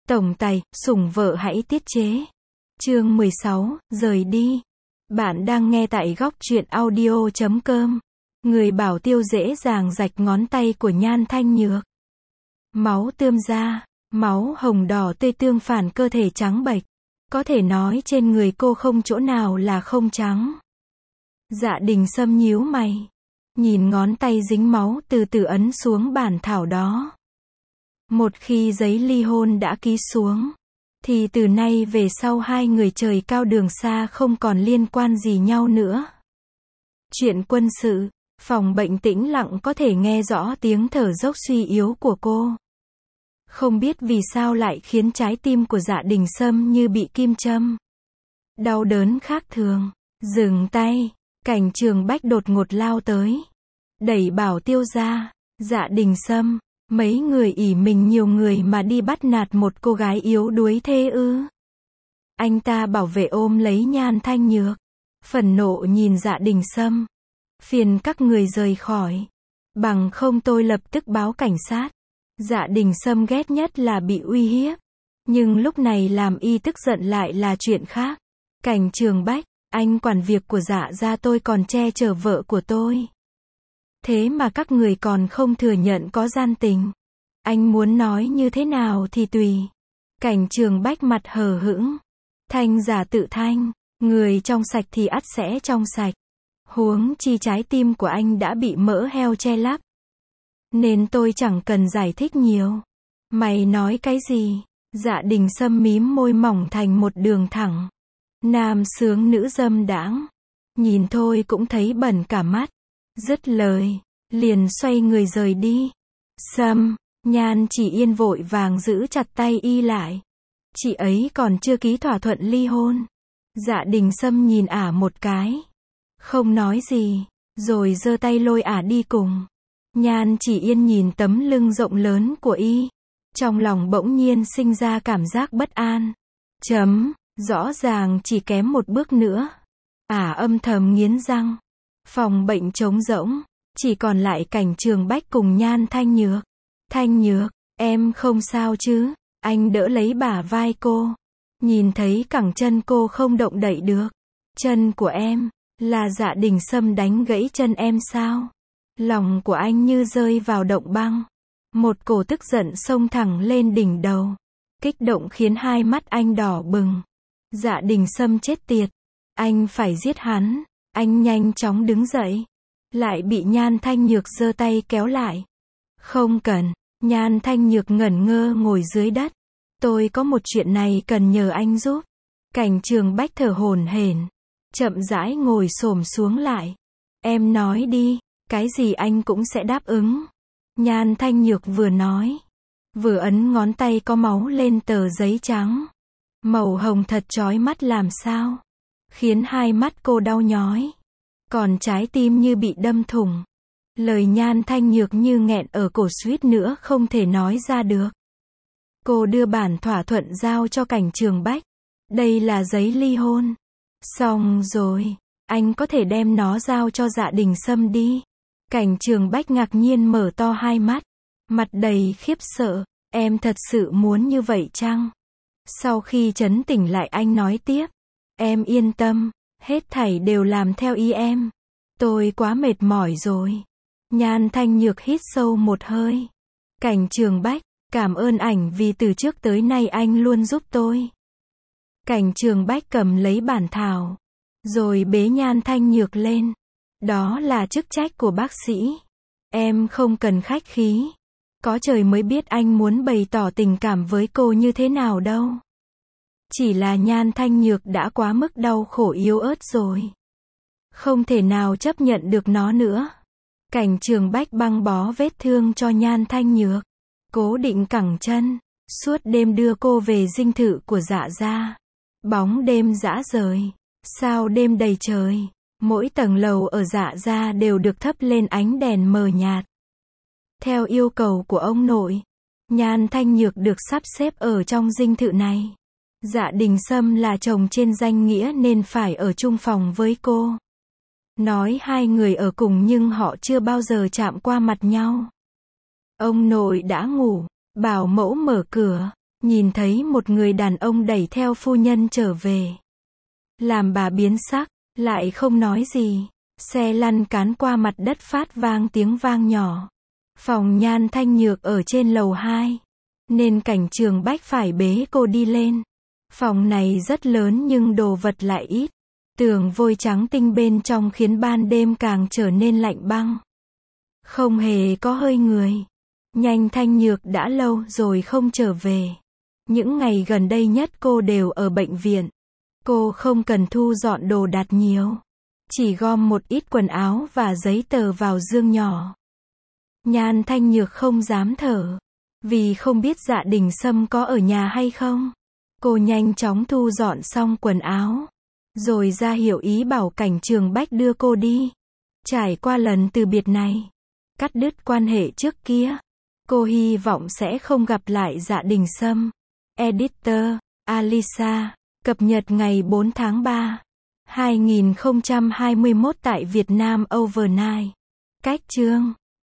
Tổng tài, sủng vợ hãy tiết chế. Chương 16, rời đi. Bạn đang nghe tại góc truyện audio.com. Người bảo tiêu dễ dàng rạch ngón tay của Nhan Thanh Nhược. Máu tươm ra, máu hồng đỏ tươi tương phản cơ thể trắng bệch. Có thể nói trên người cô không chỗ nào là không trắng. Dạ Đình Sâm nhíu mày. Nhìn ngón tay dính máu từ từ ấn xuống bản thảo đó. Một khi giấy ly hôn đã ký xuống, thì từ nay về sau hai người trời cao đường xa không còn liên quan gì nhau nữa. Chuyện quân sự, phòng bệnh tĩnh lặng có thể nghe rõ tiếng thở dốc suy yếu của cô. Không biết vì sao lại khiến trái tim của Dạ Đình Sâm như bị kim châm. Đau đớn khác thường. Dừng tay. Cảnh Trường Bách đột ngột lao tới. Đẩy Bảo Tiêu ra. Dạ Đình Sâm, mấy người ỷ mình nhiều người mà đi bắt nạt một cô gái yếu đuối thế ư? Anh ta bảo vệ ôm lấy Nhan Thanh Nhược. Phẫn nộ nhìn Dạ Đình Sâm. Phiền các người rời khỏi. Bằng không tôi lập tức báo cảnh sát. Dạ Đình Sâm ghét nhất là bị uy hiếp. Nhưng lúc này làm y tức giận lại là chuyện khác. Cảnh Trường Bách, anh quản việc của Dạ gia tôi còn che chở vợ của tôi. Thế mà các người còn không thừa nhận có gian tình. Anh muốn nói như thế nào thì tùy. Cảnh Trường Bách mặt hờ hững. Thanh giả tự thanh. Người trong sạch thì ắt sẽ trong sạch. Huống chi trái tim của anh đã bị mỡ heo che lấp. Nên tôi chẳng cần giải thích nhiều. Mày nói cái gì? Dạ Đình Sâm mím môi mỏng thành một đường thẳng. Nam sướng nữ dâm đãng. Nhìn thôi cũng thấy bẩn cả mắt. Dứt lời, liền xoay người rời đi. Sâm, Nhan Chỉ Yên vội vàng giữ chặt tay y lại. Chị ấy còn chưa ký thỏa thuận ly hôn. Dạ Đình Sâm nhìn ả một cái. Không nói gì, rồi giơ tay lôi ả đi cùng. Nhan Chỉ Yên nhìn tấm lưng rộng lớn của y. Trong lòng bỗng nhiên sinh ra cảm giác bất an. Rõ ràng chỉ kém một bước nữa. Ả âm thầm nghiến răng. Phòng bệnh trống rỗng. Chỉ còn lại Cảnh Trường Bách cùng Nhan Thanh Nhược. Thanh Nhược, em không sao chứ? Anh đỡ lấy bả vai cô. Nhìn thấy cẳng chân cô không động đậy được. Chân của em, là Dạ Đình Sâm đánh gãy chân em sao? Lòng của anh như rơi vào động băng. Một cổ tức giận xông thẳng lên đỉnh đầu. Kích động khiến hai mắt anh đỏ bừng. Dạ Đình Sâm chết tiệt. Anh phải giết hắn. Anh nhanh chóng đứng dậy. Lại bị Nhan Thanh Nhược giơ tay kéo lại. Không cần. Nhan Thanh Nhược ngẩn ngơ ngồi dưới đất. Tôi có một chuyện này cần nhờ anh giúp. Cảnh Trường Bách thở hổn hển. Chậm rãi ngồi xổm xuống lại. Em nói đi. Cái gì anh cũng sẽ đáp ứng. Nhan Thanh Nhược vừa nói, vừa ấn ngón tay có máu lên tờ giấy trắng. Màu hồng thật chói mắt làm sao. Khiến hai mắt cô đau nhói. Còn trái tim như bị đâm thủng. Lời Nhan Thanh Nhược như nghẹn ở cổ suýt nữa không thể nói ra được. Cô đưa bản thỏa thuận giao cho Cảnh Trường Bách. Đây là giấy ly hôn. Xong rồi, anh có thể đem nó giao cho Dạ Đình Sâm đi. Cảnh Trường Bách ngạc nhiên mở to hai mắt. Mặt đầy khiếp sợ. Em thật sự muốn như vậy chăng? Sau khi trấn tỉnh lại anh nói tiếp. Em yên tâm. Hết thảy đều làm theo ý em. Tôi quá mệt mỏi rồi. Nhan Thanh Nhược hít sâu một hơi. Cảnh Trường Bách, cảm ơn ảnh vì từ trước tới nay anh luôn giúp tôi. Cảnh Trường Bách cầm lấy bản thảo. Rồi bế Nhan Thanh Nhược lên. Đó là chức trách của bác sĩ. Em không cần khách khí. Có trời mới biết anh muốn bày tỏ tình cảm với cô như thế nào đâu. Chỉ là Nhan Thanh Nhược đã quá mức đau khổ yếu ớt rồi. Không thể nào chấp nhận được nó nữa. Cảnh Trường Bách băng bó vết thương cho Nhan Thanh Nhược. Cố định cẳng chân. Suốt đêm đưa cô về dinh thự của Dạ gia. Bóng đêm rã rời. Sao đêm đầy trời. Mỗi tầng lầu ở Dạ gia đều được thắp lên ánh đèn mờ nhạt. Theo yêu cầu của ông nội, Nhan Thanh Nhược được sắp xếp ở trong dinh thự này. Dạ Đình Sâm là chồng trên danh nghĩa nên phải ở chung phòng với cô. Nói hai người ở cùng nhưng họ chưa bao giờ chạm qua mặt nhau. Ông nội đã ngủ, bảo mẫu mở cửa. nhìn thấy một người đàn ông đẩy theo phu nhân trở về. Làm bà biến sắc, lại không nói gì. Xe lăn cán qua mặt đất phát vang tiếng vang nhỏ. Phòng Nhan Thanh Nhược ở trên lầu 2, nên Cảnh Trường Bách phải bế cô đi lên. Phòng này rất lớn nhưng đồ vật lại ít. Tường vôi trắng tinh bên trong khiến ban đêm càng trở nên lạnh băng. Không hề có hơi người. Nhanh Thanh Nhược đã lâu rồi không trở về. Những ngày gần đây nhất cô đều ở bệnh viện. Cô không cần thu dọn đồ đạc nhiều. Chỉ gom một ít quần áo và giấy tờ vào dương nhỏ. Nhan Thanh Nhược không dám thở. Vì không biết Dạ Đình Sâm có ở nhà hay không. Cô nhanh chóng thu dọn xong quần áo. Rồi ra hiệu ý bảo Cảnh Trường Bách đưa cô đi. Trải qua lần từ biệt này. Cắt đứt quan hệ trước kia. Cô hy vọng sẽ không gặp lại Dạ Đình Sâm. Editor, Alisa. Cập nhật ngày 4 tháng 3. 2021 tại Việt Nam Overnight. Cách chương